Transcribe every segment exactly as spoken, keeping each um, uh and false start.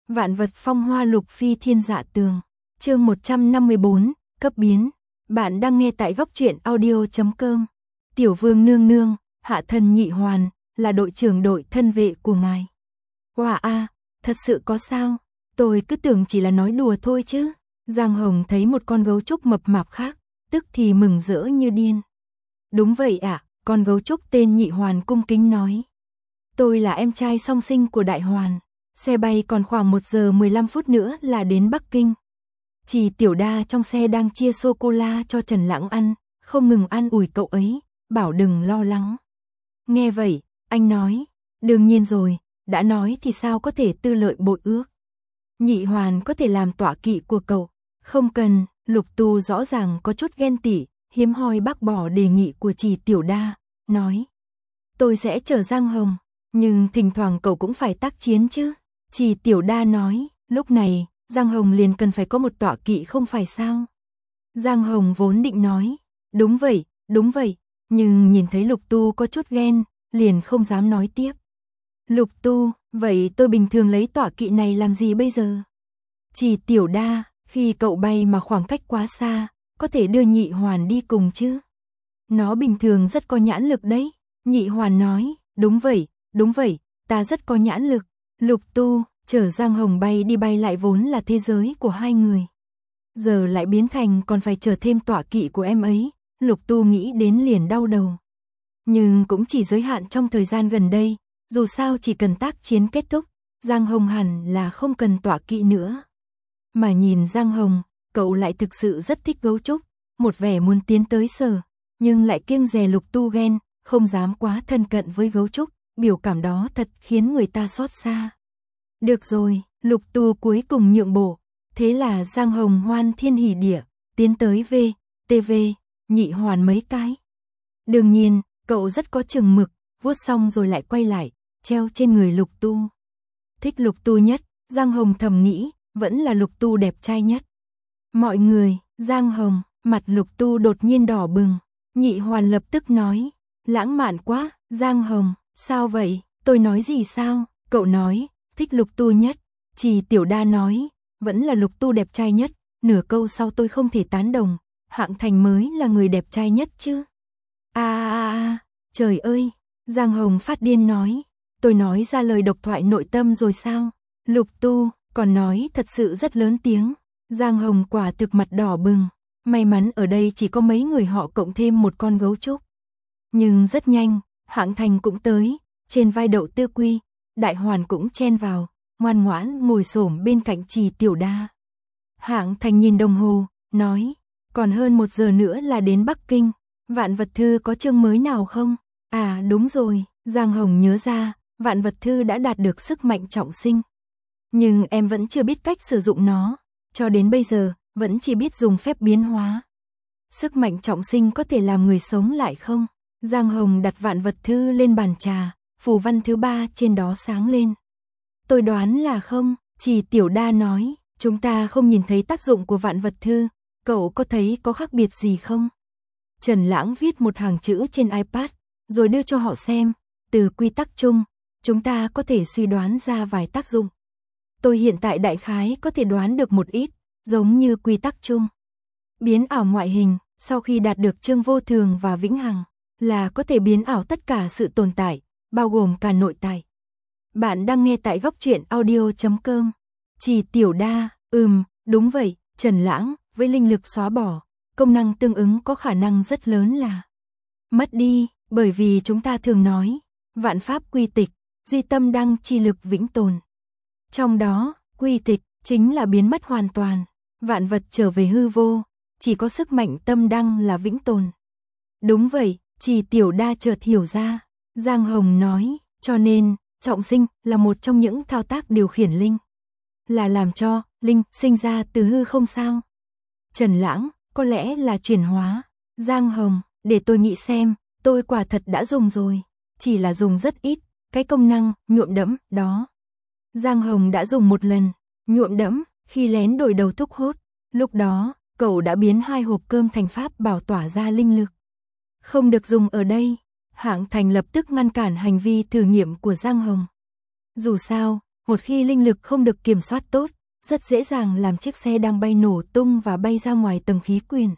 Vạn vật phong hoa lục phi thiên dạ tường. Chương một trăm năm mươi bốn, cấp biến. Bạn đang nghe tại góc truyện audio chấm com. Tiểu vương nương nương, hạ thần Nhị Hoàn, là đội trưởng đội thân vệ của ngài. Wow a, thật sự có sao? Tôi cứ tưởng chỉ là nói đùa thôi chứ. Giang Hồng thấy một con gấu trúc mập mạp khác, tức thì mừng rỡ như điên. Đúng vậy ạ, à, con gấu trúc tên Nhị Hoàn cung kính nói. Tôi là em trai song sinh của Đại Hoàn. Xe bay còn khoảng một giờ mười lăm phút nữa là đến Bắc Kinh. Chỉ Tiểu Đa trong xe đang chia sô-cô-la cho Trần Lãng ăn, không ngừng an ủi cậu ấy, bảo đừng lo lắng. Nghe vậy, anh nói, đương nhiên rồi, đã nói thì sao có thể tư lợi bội ước. Nhị Hoàn có thể làm tọa kỵ của cậu, không cần. Lục Tu rõ ràng có chút ghen tị, hiếm hoi bác bỏ đề nghị của Chỉ Tiểu Đa, nói. Tôi sẽ chở Giang Hồng, nhưng thỉnh thoảng cậu cũng phải tác chiến chứ. Chỉ Tiểu Đa nói, lúc này, Giang Hồng liền cần phải có một tọa kỵ không phải sao. Giang Hồng vốn định nói, đúng vậy, đúng vậy, nhưng nhìn thấy Lục Tu có chút ghen, liền không dám nói tiếp. Lục Tu, vậy tôi bình thường lấy tọa kỵ này làm gì bây giờ? Chỉ Tiểu Đa, khi cậu bay mà khoảng cách quá xa, có thể đưa Nhị Hoàn đi cùng chứ? Nó bình thường rất có nhãn lực đấy. Nhị Hoàn nói, đúng vậy, đúng vậy, ta rất có nhãn lực. Lục Tu, chở Giang Hồng bay đi bay lại vốn là thế giới của hai người. Giờ lại biến thành còn phải chở thêm tọa kỵ của em ấy, Lục Tu nghĩ đến liền đau đầu. Nhưng cũng chỉ giới hạn trong thời gian gần đây, dù sao chỉ cần tác chiến kết thúc, Giang Hồng hẳn là không cần tọa kỵ nữa. Mà nhìn Giang Hồng, cậu lại thực sự rất thích gấu trúc, một vẻ muốn tiến tới sờ, nhưng lại kiêng dè Lục Tu ghen, không dám quá thân cận với gấu trúc, biểu cảm đó thật khiến người ta xót xa. Được rồi, Lục Tu cuối cùng nhượng bộ, thế là Giang Hồng hoan thiên hỉ địa, tiến tới V, tê vê, Nhị Hoàn mấy cái. Đương nhiên, cậu rất có chừng mực, vuốt xong rồi lại quay lại, treo trên người Lục Tu. Thích Lục Tu nhất, Giang Hồng thầm nghĩ, vẫn là Lục Tu đẹp trai nhất. Mọi người, Giang Hồng, mặt Lục Tu đột nhiên đỏ bừng, Nhị Hoàn lập tức nói, lãng mạn quá, Giang Hồng, sao vậy, tôi nói gì sao, cậu nói, thích Lục Tu nhất, Chỉ Tiểu Đa nói, vẫn là Lục Tu đẹp trai nhất, nửa câu sau tôi không thể tán đồng, Hạng Thành mới là người đẹp trai nhất chứ. À à à, trời ơi, Giang Hồng phát điên nói, tôi nói ra lời độc thoại nội tâm rồi sao, Lục Tu, còn nói thật sự rất lớn tiếng, Giang Hồng quả thực mặt đỏ bừng, may mắn ở đây chỉ có mấy người họ cộng thêm một con gấu trúc. Nhưng rất nhanh, Hạng Thành cũng tới, trên vai Đậu Tư Quy, Đại Hoàn cũng chen vào, ngoan ngoãn ngồi xổm bên cạnh Chỉ Tiểu Đa. Hạng Thành nhìn đồng hồ, nói, còn hơn một giờ nữa là đến Bắc Kinh, Vạn Vật Thư có chương mới nào không? À đúng rồi, Giang Hồng nhớ ra, Vạn Vật Thư đã đạt được sức mạnh trọng sinh. Nhưng em vẫn chưa biết cách sử dụng nó, cho đến bây giờ, vẫn chỉ biết dùng phép biến hóa. Sức mạnh trọng sinh có thể làm người sống lại không? Giang Hồng đặt Vạn Vật Thư lên bàn trà, phù văn thứ ba trên đó sáng lên. Tôi đoán là không, Chỉ Tiểu Đa nói, chúng ta không nhìn thấy tác dụng của Vạn Vật Thư, cậu có thấy có khác biệt gì không? Trần Lãng viết một hàng chữ trên iPad, rồi đưa cho họ xem, từ quy tắc chung, chúng ta có thể suy đoán ra vài tác dụng. Tôi hiện tại đại khái có thể đoán được một ít, giống như quy tắc chung. Biến ảo ngoại hình, sau khi đạt được chương vô thường và vĩnh hằng, là có thể biến ảo tất cả sự tồn tại, bao gồm cả nội tại. Bạn đang nghe tại góc truyện audio chấm com. Chỉ Tiểu Đa, ừm, đúng vậy, Trần Lãng, với linh lực xóa bỏ, công năng tương ứng có khả năng rất lớn là mất đi, bởi vì chúng ta thường nói, vạn pháp quy tịch, duy tâm đăng chi lực vĩnh tồn. Trong đó, quy tịch chính là biến mất hoàn toàn, vạn vật trở về hư vô, chỉ có sức mạnh tâm đăng là vĩnh tồn. Đúng vậy, Chỉ Tiểu Đa chợt hiểu ra, Giang Hồng nói, cho nên, trọng sinh là một trong những thao tác điều khiển linh. Là làm cho, linh, sinh ra từ hư không sao? Trần Lãng, có lẽ là chuyển hóa. Giang Hồng, để tôi nghĩ xem, tôi quả thật đã dùng rồi, chỉ là dùng rất ít, cái công năng, nhuộm đẫm, đó. Giang Hồng đã dùng một lần, nhuộm đẫm, khi lén đổi đầu thuốc hốt, lúc đó, cậu đã biến hai hộp cơm thành pháp bảo tỏa ra linh lực. Không được dùng ở đây, Hạng Thành lập tức ngăn cản hành vi thử nghiệm của Giang Hồng. Dù sao, Một khi linh lực không được kiểm soát tốt, rất dễ dàng làm chiếc xe đang bay nổ tung và bay ra ngoài tầng khí quyển.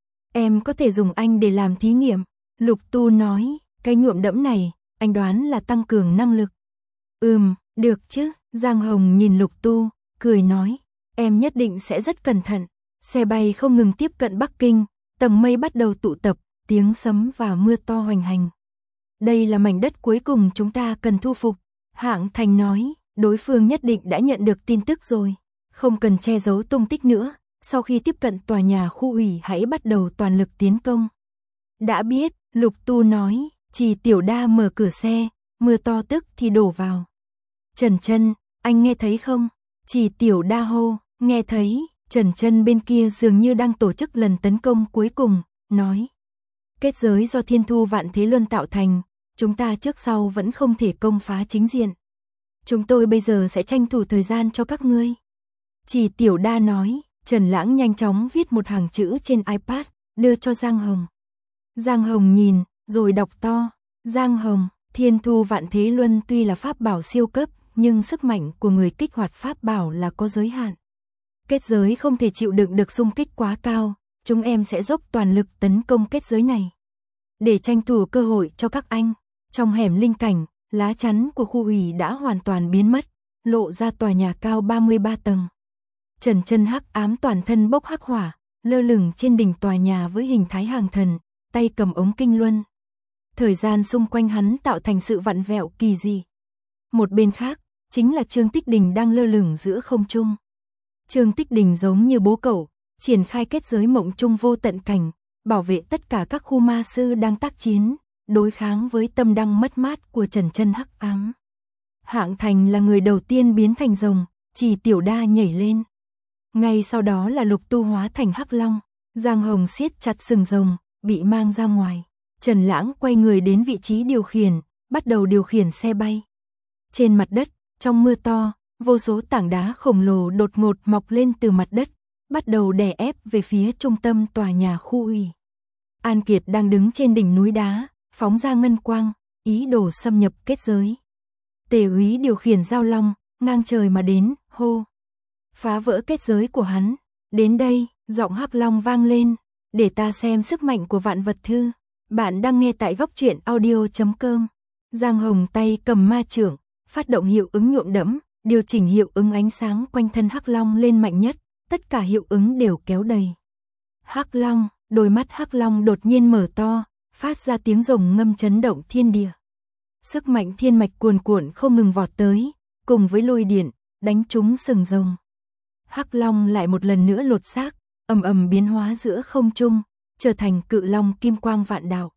Em có thể dùng anh để làm thí nghiệm, Lục Tu nói, cái nhuộm đẫm này, anh đoán là tăng cường năng lực. Ừm, được chứ, Giang Hồng nhìn Lục Tu, cười nói, em nhất định sẽ rất cẩn thận. Xe bay không ngừng tiếp cận Bắc Kinh, tầng mây bắt đầu tụ tập, tiếng sấm và mưa to hoành hành. Đây là mảnh đất cuối cùng chúng ta cần thu phục, Hạng Thành nói, đối phương nhất định đã nhận được tin tức rồi, không cần che giấu tung tích nữa, sau khi tiếp cận tòa nhà khu ủy hãy bắt đầu toàn lực tiến công. Đã biết, Lục Tu nói, Trì Tiểu Đa mở cửa xe, mưa to tức thì đổ vào. Trần Chân, anh nghe thấy không? Trì Tiểu Đa hô, nghe thấy. Trần Chân bên kia dường như đang tổ chức lần tấn công cuối cùng, nói. Kết giới do Thiên Thu Vạn Thế Luân tạo thành, chúng ta trước sau vẫn không thể công phá chính diện. Chúng tôi bây giờ sẽ tranh thủ thời gian cho các ngươi. Trì Tiểu Đa nói, Trần Lãng nhanh chóng viết một hàng chữ trên iPad, đưa cho Giang Hồng. Giang Hồng nhìn, rồi đọc to. Giang Hồng, Thiên Thu Vạn Thế Luân tuy là pháp bảo siêu cấp, nhưng sức mạnh của người kích hoạt pháp bảo là có giới hạn. Kết giới không thể chịu đựng được xung kích quá cao, chúng em sẽ dốc toàn lực tấn công kết giới này. Để tranh thủ cơ hội cho các anh, trong hẻm linh cảnh, lá chắn của khu ủy đã hoàn toàn biến mất, lộ ra tòa nhà cao ba mươi ba tầng. Trần Chân hắc ám toàn thân bốc hắc hỏa, lơ lửng trên đỉnh tòa nhà với hình thái hàng thần, tay cầm ống kinh luân. Thời gian xung quanh hắn tạo thành sự vặn vẹo kỳ dị. Một bên khác, chính là Trương Tích Đình đang lơ lửng giữa không trung. Trương Tích Đình giống như bố cậu, triển khai kết giới mộng trung vô tận cảnh, bảo vệ tất cả các khu ma sư đang tác chiến, đối kháng với tâm đăng mất mát của Trần Chân hắc ám. Hạng Thành là người đầu tiên biến thành rồng, Trì Tiểu Đa nhảy lên. Ngay sau đó là Lục Tu hóa thành hắc long, Giang Hồng siết chặt sừng rồng, bị mang ra ngoài. Trần Lãng quay người đến vị trí điều khiển, bắt đầu điều khiển xe bay. Trên mặt đất, trong mưa to, vô số tảng đá khổng lồ đột ngột mọc lên từ mặt đất, bắt đầu đè ép về phía trung tâm tòa nhà khu ủy. An Kiệt đang đứng trên đỉnh núi đá, phóng ra ngân quang, ý đồ xâm nhập kết giới. Tề Úy điều khiển giao long, ngang trời mà đến, hô. Phá vỡ kết giới của hắn. Đến đây, giọng hắc long vang lên, để ta xem sức mạnh của vạn vật thư. Bạn đang nghe tại góc truyện audio chấm com. Giang Hồng tay cầm ma chưởng, phát động hiệu ứng nhuộm đẫm, điều chỉnh hiệu ứng ánh sáng quanh thân hắc long lên mạnh nhất, tất cả hiệu ứng đều kéo đầy. Hắc long, đôi mắt hắc long đột nhiên mở to, phát ra tiếng rồng ngâm chấn động thiên địa. Sức mạnh thiên mạch cuồn cuộn không ngừng vọt tới, cùng với lôi điện, đánh trúng sừng rồng. Hắc long lại một lần nữa lột xác, ầm ầm biến hóa giữa không trung, trở thành cự long kim quang vạn đạo.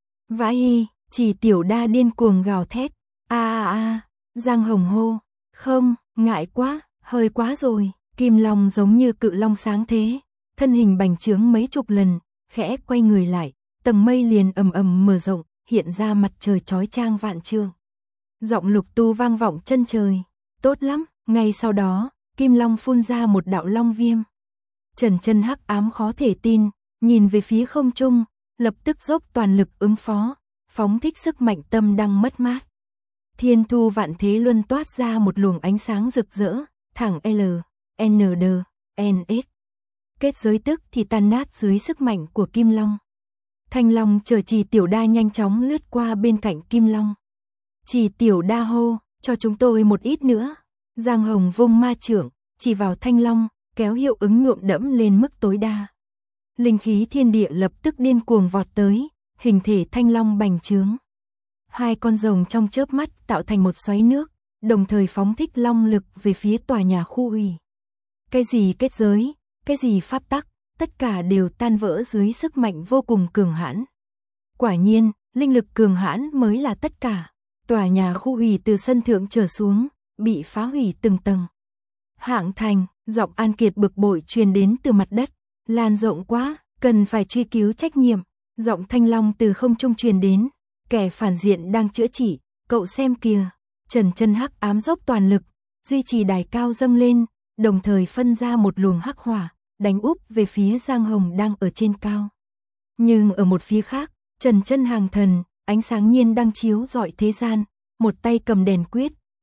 Vãi, Trì Tiểu Đa điên cuồng gào thét, a a a, Giang Hồng hô, không, ngại quá, hơi quá rồi. Kim long giống như cự long sáng thế, thân hình bành trướng mấy chục lần, khẽ quay người lại, tầng mây liền ầm ầm mở rộng, hiện ra mặt trời chói chang vạn trượng. Giọng Lục Tu vang vọng chân trời, tốt lắm. Ngay sau đó, Kim long phun ra một đạo long viêm. Trần Chân hắc ám khó thể tin, nhìn về phía không trung, lập tức dốc toàn lực ứng phó, phóng thích sức mạnh tâm đăng mất mát. Thiên Thu Vạn Thế Luân toát ra một luồng ánh sáng rực rỡ, thẳng L, N D, N S. Kết giới tức thì tan nát dưới sức mạnh của Kim Long. Thanh Long chở Trì Tiểu Đa nhanh chóng lướt qua bên cạnh Kim Long. Trì Tiểu Đa hô, cho chúng tôi một ít nữa. Giang Hồng vung ma chưởng, chỉ vào Thanh Long, kéo hiệu ứng nhuộm đẫm lên mức tối đa. Linh khí thiên địa lập tức điên cuồng vọt tới, hình thể Thanh Long bành trướng. Hai con rồng trong chớp mắt tạo thành một xoáy nước, đồng thời phóng thích long lực về phía tòa nhà khu ủy. Cái gì kết giới, cái gì pháp tắc, tất cả đều tan vỡ dưới sức mạnh vô cùng cường hãn. Quả nhiên, linh lực cường hãn mới là tất cả. Tòa nhà khu ủy từ sân thượng trở xuống, bị phá hủy từng tầng. Hạng Thành, giọng An Kiệt bực bội truyền đến từ mặt đất, lan rộng quá, cần phải truy cứu trách nhiệm. Giọng Thanh Long từ không trung truyền đến, kẻ phản diện đang chữa trị, cậu xem kìa. Trần Chân hắc ám dốc toàn lực, duy trì đài cao dâng lên, đồng thời phân ra một luồng hắc hỏa, đánh úp về phía Giang Hồng đang ở trên cao. Nhưng ở một phía khác, Trần Chân hàng thần, ánh sáng nhiên đang chiếu rọi thế gian, một tay cầm đèn quyết,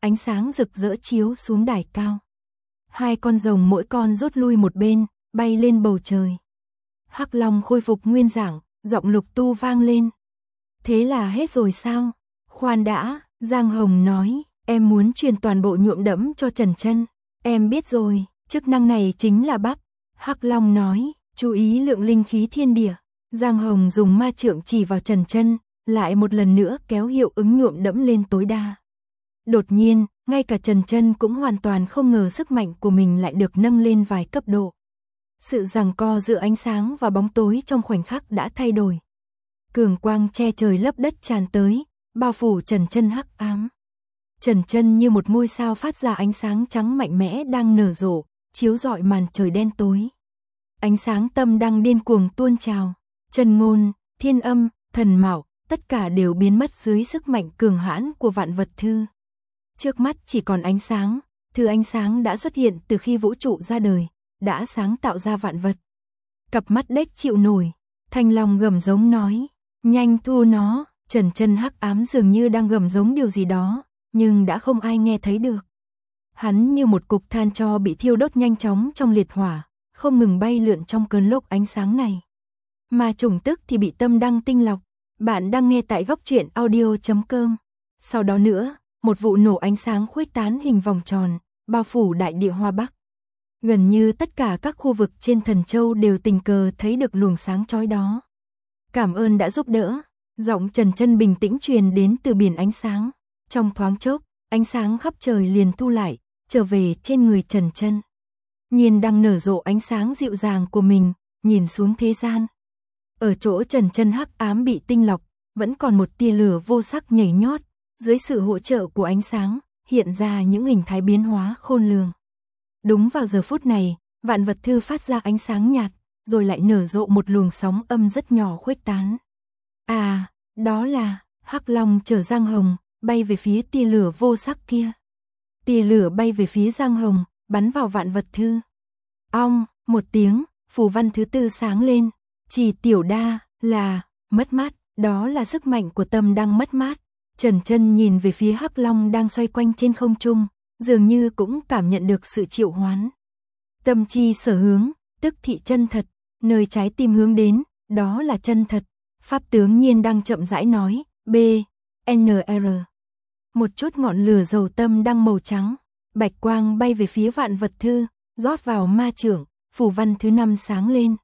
ánh sáng rực rỡ chiếu xuống đài cao. Hai con rồng mỗi con rút lui một bên, bay lên bầu trời. Hắc Long khôi phục nguyên dạng, giọng Lục Tu vang lên. Thế là hết rồi sao? Khoan đã, Giang Hồng nói, em muốn truyền toàn bộ nhuộm đẫm cho Trần Chân. Em biết rồi, chức năng này chính là bắp. Hắc Long nói, chú ý lượng linh khí thiên địa. Giang Hồng dùng ma trượng chỉ vào Trần Chân, lại một lần nữa kéo hiệu ứng nhuộm đẫm lên tối đa. Đột nhiên, ngay cả Trần Chân cũng hoàn toàn không ngờ sức mạnh của mình lại được nâng lên vài cấp độ. Sự giằng co giữa ánh sáng và bóng tối trong khoảnh khắc đã thay đổi. Cường quang che trời lấp đất tràn tới, bao phủ Trần Chân hắc ám. Trần Chân như một ngôi sao phát ra ánh sáng trắng mạnh mẽ đang nở rộ, chiếu rọi màn trời đen tối. Ánh sáng tâm đang điên cuồng tuôn trào, Chân Ngôn, Thiên Âm, Thần Mạo, tất cả đều biến mất dưới sức mạnh cường hãn của vạn vật thư. Trước mắt chỉ còn ánh sáng, thứ ánh sáng đã xuất hiện từ khi vũ trụ ra đời, đã sáng tạo ra vạn vật. Cặp mắt đếch chịu nổi, Thanh Long gầm giống nói, nhanh thu nó. Trần Chân hắc ám dường như đang gầm giống điều gì đó, nhưng đã không ai nghe thấy được. Hắn như một cục than tro bị thiêu đốt nhanh chóng trong liệt hỏa, không ngừng bay lượn trong cơn lốc ánh sáng này. Mà trùng tức thì bị tâm đăng tinh lọc. Bạn đang nghe tại góc truyện audio chấm com. Sau đó nữa, một vụ nổ ánh sáng khuếch tán hình vòng tròn, bao phủ đại địa Hoa Bắc. Gần như tất cả các khu vực trên Thần Châu đều tình cờ thấy được luồng sáng chói đó. Cảm ơn đã giúp đỡ. Giọng Trần Chân bình tĩnh truyền đến từ biển ánh sáng. Trong thoáng chốc, ánh sáng khắp trời liền thu lại, trở về trên người Trần Chân. Nhiên đang nở rộ ánh sáng dịu dàng của mình, nhìn xuống thế gian. Ở chỗ Trần Chân hắc ám bị tinh lọc, vẫn còn một tia lửa vô sắc nhảy nhót, dưới sự hỗ trợ của ánh sáng, hiện ra những hình thái biến hóa khôn lường. Đúng vào giờ phút này, vạn vật thư phát ra ánh sáng nhạt, rồi lại nở rộ một luồng sóng âm rất nhỏ khuếch tán. À, đó là Hắc Long chở Giang Hồng, bay về phía tia lửa vô sắc kia. Tia lửa bay về phía Giang Hồng, bắn vào vạn vật thư. Ong, một tiếng, phù văn thứ tư sáng lên. Chỉ tiểu đa, là, mất mát, đó là sức mạnh của tâm đang mất mát. Trần Chân nhìn về phía Hắc Long đang xoay quanh trên không trung, dường như cũng cảm nhận được sự triệu hoán. Tâm chi sở hướng, tức thị chân thật, nơi trái tim hướng đến, đó là chân thật. Pháp tướng Nhiên đang chậm rãi nói, B, N R. Một chút ngọn lửa dầu tâm đang màu trắng, bạch quang bay về phía vạn vật thư, rót vào ma trưởng, phù văn thứ năm sáng lên.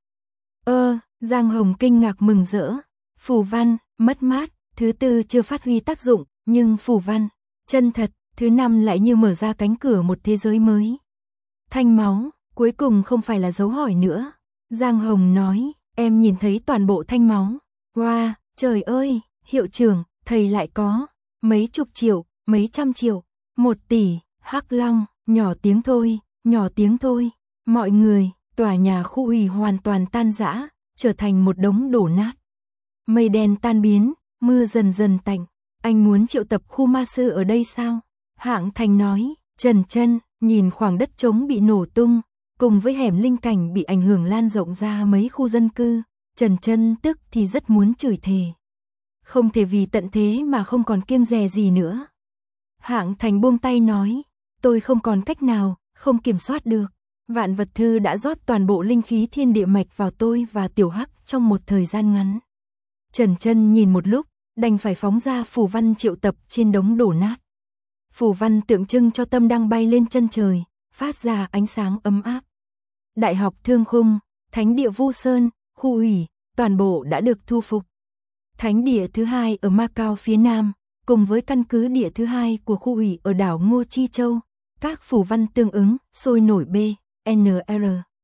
Ơ, Giang Hồng kinh ngạc mừng rỡ, phù văn, mất mát, thứ tư chưa phát huy tác dụng, nhưng phù văn, chân thật, thứ năm lại như mở ra cánh cửa một thế giới mới. Thanh máu, cuối cùng không phải là dấu hỏi nữa. Giang Hồng nói, em nhìn thấy toàn bộ thanh máu. Wow, trời ơi, hiệu trưởng, thầy lại có mấy chục triệu, mấy trăm triệu, một tỷ. Hắc Long, nhỏ tiếng thôi, nhỏ tiếng thôi. Mọi người, tòa nhà khu ủy hoàn toàn tan rã, trở thành một đống đổ nát. Mây đen tan biến, mưa dần dần tạnh. Anh muốn triệu tập khu ma sư ở đây sao? Hạng Thành nói. Trần Chân nhìn khoảng đất trống bị nổ tung, cùng với hẻm linh cảnh bị ảnh hưởng lan rộng ra mấy khu dân cư. Trần Chân tức thì rất muốn chửi thề. Không thể vì tận thế mà không còn kiêng dè gì nữa. Hạng Thành buông tay nói, tôi không còn cách nào, không kiểm soát được. Vạn vật thư đã rót toàn bộ linh khí thiên địa mạch vào tôi và Tiểu Hắc trong một thời gian ngắn. Trần Chân nhìn một lúc, đành phải phóng ra phù văn triệu tập trên đống đổ nát. Phù văn tượng trưng cho tâm đang bay lên chân trời, phát ra ánh sáng ấm áp. Đại học Thương Khung, Thánh địa Vu Sơn, khu ủy, toàn bộ đã được thu phục. Thánh địa thứ hai ở Macau phía Nam, cùng với căn cứ địa thứ hai của khu ủy ở đảo Ngô Chi Châu, các phù văn tương ứng, sôi nổi B, N R.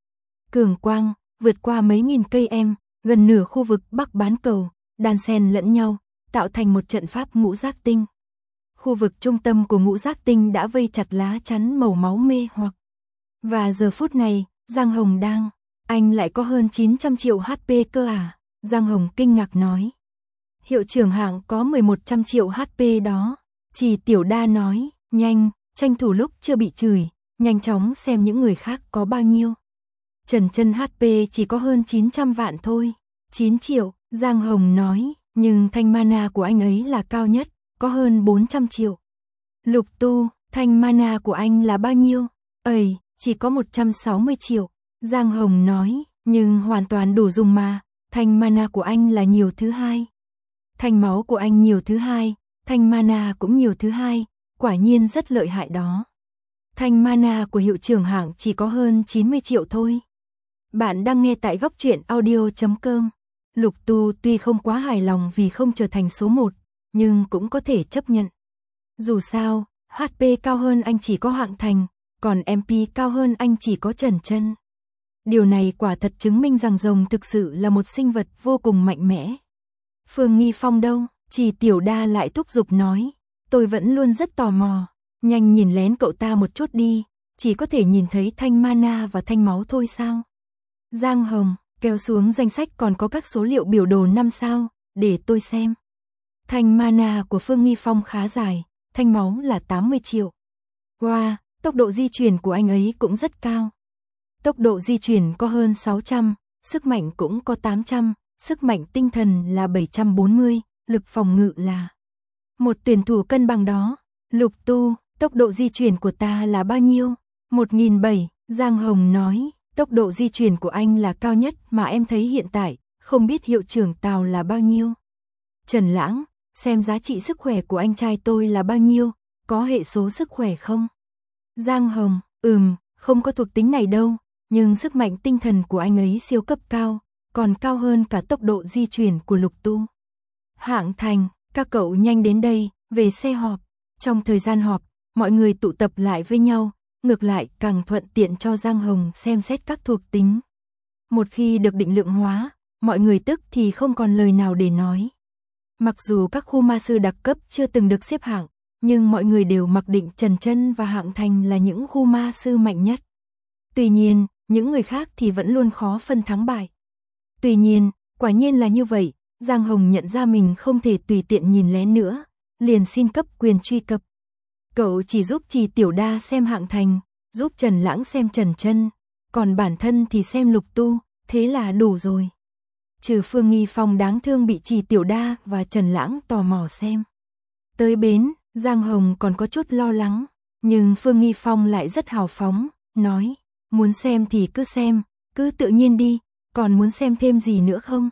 Cường quang, vượt qua mấy nghìn cây em, gần nửa khu vực Bắc bán cầu, đan xen lẫn nhau, tạo thành một trận pháp ngũ giác tinh. Khu vực trung tâm của ngũ giác tinh đã vây chặt lá chắn màu máu mê hoặc. Và giờ phút này, Giang Hồng đang, anh lại có hơn chín trăm triệu H P cơ à? Giang Hồng kinh ngạc nói. Hiệu trưởng Hạng có mười một trăm triệu H P đó. Chỉ Tiểu Đa nói, nhanh, tranh thủ lúc chưa bị chửi, nhanh chóng xem những người khác có bao nhiêu. Trần Chân H P chỉ có hơn chín trăm vạn thôi. chín triệu, Giang Hồng nói, nhưng thanh mana của anh ấy là cao nhất, có hơn bốn trăm triệu. Lục Tu, Thanh mana của anh là bao nhiêu? Ây, chỉ có một trăm sáu mươi triệu. Giang Hồng nói, nhưng hoàn toàn đủ dùng mà, thanh mana của anh là nhiều thứ hai. Thanh máu của anh nhiều thứ hai, thanh mana cũng nhiều thứ hai, quả nhiên rất lợi hại đó. Thanh mana của hiệu trưởng Hạng chỉ có hơn chín mươi triệu thôi. Bạn đang nghe tại góc truyện audio chấm com. Lục Tu tuy không quá hài lòng vì không trở thành số một, nhưng cũng có thể chấp nhận. Dù sao, hát pê cao hơn anh chỉ có Hạng Thành, còn em pê cao hơn anh chỉ có Trần Chân. Điều này quả thật chứng minh rằng rồng thực sự là một sinh vật vô cùng mạnh mẽ. Phương Nghi Phong đâu? Chỉ Tiểu Đa lại thúc giục nói. Tôi vẫn luôn rất tò mò. Nhanh nhìn lén cậu ta một chút đi. Chỉ có thể nhìn thấy thanh mana và thanh máu thôi sao? Giang Hồng, kéo xuống danh sách còn có các số liệu biểu đồ năm sao, để tôi xem. Thanh mana của Phương Nghi Phong khá dài, thanh máu là tám mươi triệu. Wow, tốc độ di chuyển của anh ấy cũng rất cao. Tốc độ di chuyển có hơn sáu trăm, sức mạnh cũng có tám trăm, sức mạnh tinh thần là bảy trăm bốn mươi, lực phòng ngự là một tuyển thủ cân bằng đó. Lục Tu, tốc độ di chuyển của ta là bao nhiêu? một nghìn bảy trăm, Giang Hồng nói, tốc độ di chuyển của anh là cao nhất mà em thấy hiện tại, không biết hiệu trưởng Tào là bao nhiêu. Trần Lãng, xem giá trị sức khỏe của anh trai tôi là bao nhiêu, có hệ số sức khỏe không? Giang Hồng, ừm, không có thuộc tính này đâu, nhưng sức mạnh tinh thần của anh ấy siêu cấp cao, còn cao hơn cả tốc độ di chuyển của Lục Tu. Hạng Thành, các cậu nhanh đến đây, về xe họp. Trong thời gian họp, mọi người tụ tập lại với nhau, ngược lại càng thuận tiện cho Giang Hồng xem xét các thuộc tính. Một khi được định lượng hóa, mọi người tức thì không còn lời nào để nói. Mặc dù các khu ma sư đặc cấp chưa từng được xếp hạng, nhưng mọi người đều mặc định Trần Chân và Hạng Thành là những khu ma sư mạnh nhất. Tuy nhiên, những người khác thì vẫn luôn khó phân thắng bại. Tuy nhiên, quả nhiên là như vậy, Giang Hồng nhận ra mình không thể tùy tiện nhìn lén nữa, liền xin cấp quyền truy cập. Cậu chỉ giúp Trì Tiểu Đa xem Hạng Thành, giúp Trần Lãng xem Trần Chân, còn bản thân thì xem Lục Tu, thế là đủ rồi. Trừ Phương Nghi Phong đáng thương bị Trì Tiểu Đa và Trần Lãng tò mò xem. Tới bến, Giang Hồng còn có chút lo lắng, nhưng Phương Nghi Phong lại rất hào phóng, nói, muốn xem thì cứ xem, cứ tự nhiên đi, còn muốn xem thêm gì nữa không?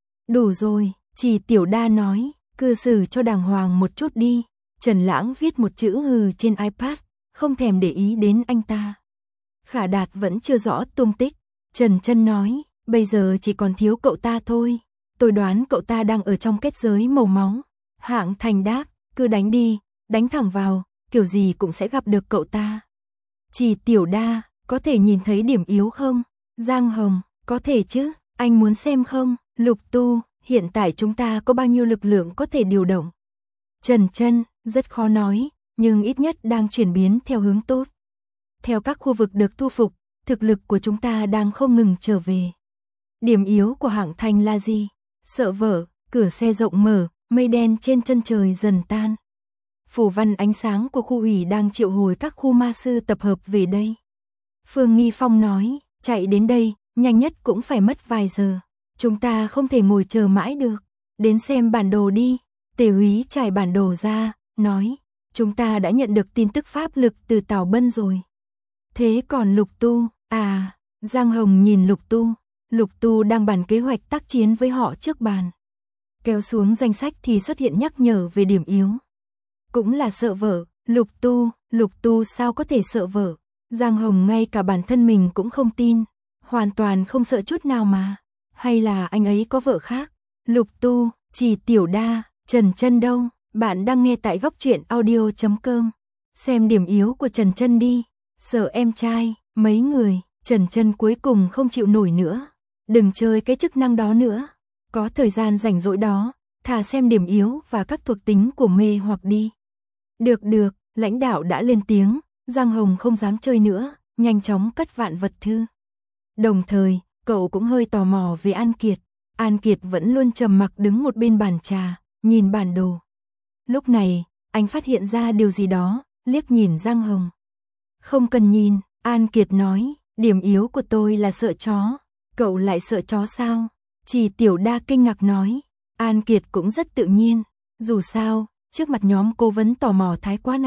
Đủ rồi, Trì Tiểu Đa nói, cư xử cho đàng hoàng một chút đi. Trần Lãng viết một chữ hừ trên iPad, không thèm để ý đến anh ta. Khả Đạt vẫn chưa rõ tung tích. Trần Chân nói, bây giờ chỉ còn thiếu cậu ta thôi. Tôi đoán cậu ta đang ở trong kết giới màu máu. Hạng Thành đáp, cứ đánh đi, đánh thẳng vào, kiểu gì cũng sẽ gặp được cậu ta. Trì Tiểu Đa, có thể nhìn thấy điểm yếu không? Giang Hồng, có thể chứ, anh muốn xem không? Lục Tu, hiện tại chúng ta có bao nhiêu lực lượng có thể điều động? Trần Chân, rất khó nói, nhưng ít nhất đang chuyển biến theo hướng tốt. Theo các khu vực được thu phục, thực lực của chúng ta đang không ngừng trở về. Điểm yếu của Hạng Thành là gì? Sợ vỡ, cửa xe rộng mở, mây đen trên chân trời dần tan. Phủ văn ánh sáng của khu ủy đang triệu hồi các khu ma sư tập hợp về đây. Phương Nghi Phong nói, chạy đến đây, nhanh nhất cũng phải mất vài giờ. Chúng ta không thể ngồi chờ mãi được. Đến xem bản đồ đi. Tề Úy trải bản đồ ra, nói, chúng ta đã nhận được tin tức pháp lực từ Tào Bân rồi. Thế còn Lục Tu, à, Giang Hồng nhìn Lục Tu, Lục Tu đang bàn kế hoạch tác chiến với họ trước bàn. Kéo xuống danh sách thì xuất hiện nhắc nhở về điểm yếu. Cũng là sợ vợ, Lục Tu, Lục Tu sao có thể sợ vợ? Giang Hồng ngay cả bản thân mình cũng không tin, hoàn toàn không sợ chút nào mà. Hay là anh ấy có vợ khác? Lục Tu, Trì Tiểu Đa, Trần Chân đâu? Bạn đang nghe tại góc truyện audio chấm com. Xem điểm yếu của Trần Chân đi. Sợ em trai, mấy người, Trần Chân cuối cùng không chịu nổi nữa. Đừng chơi cái chức năng đó nữa. Có thời gian rảnh rỗi đó, thà xem điểm yếu và các thuộc tính của mê hoặc đi. Được được, lãnh đạo đã lên tiếng, Giang Hồng không dám chơi nữa, nhanh chóng cất vạn vật thư. Đồng thời, cậu cũng hơi tò mò về An Kiệt. An Kiệt vẫn luôn trầm mặc đứng một bên bàn trà, nhìn bản đồ. Lúc này, anh phát hiện ra điều gì đó, liếc nhìn Giang Hồng. Không cần nhìn, An Kiệt nói, điểm yếu của tôi là sợ chó. Cậu lại sợ chó sao? Trì Tiểu Đa kinh ngạc nói. An Kiệt cũng rất tự nhiên. Dù sao, trước mặt nhóm cố vấn tò mò thái quá này,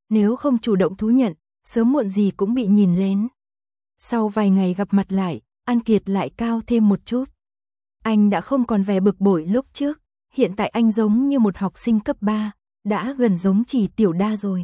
nếu không chủ động thú nhận, sớm muộn gì cũng bị nhìn lén. Sau vài ngày gặp mặt lại, An Kiệt lại cao thêm một chút. Anh đã không còn vẻ bực bội lúc trước, hiện tại anh giống như một học sinh cấp ba, đã gần giống Chỉ Tiểu Đa rồi.